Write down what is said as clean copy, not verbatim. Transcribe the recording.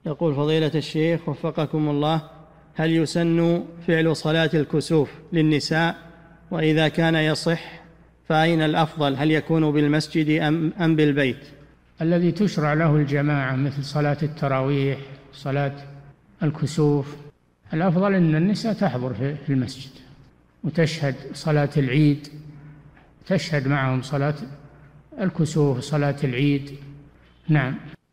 يقول فضيلة الشيخ وفقكم الله: هل يسن فعل صلاة الكسوف للنساء؟ وإذا كان يصح فأين الأفضل، هل يكون بالمسجد أم بالبيت؟ الذي تشرع له الجماعة مثل صلاة التراويح، صلاة الكسوف، الأفضل أن النساء تحضر في المسجد وتشهد صلاة العيد، تشهد معهم صلاة الكسوف، صلاة العيد. نعم.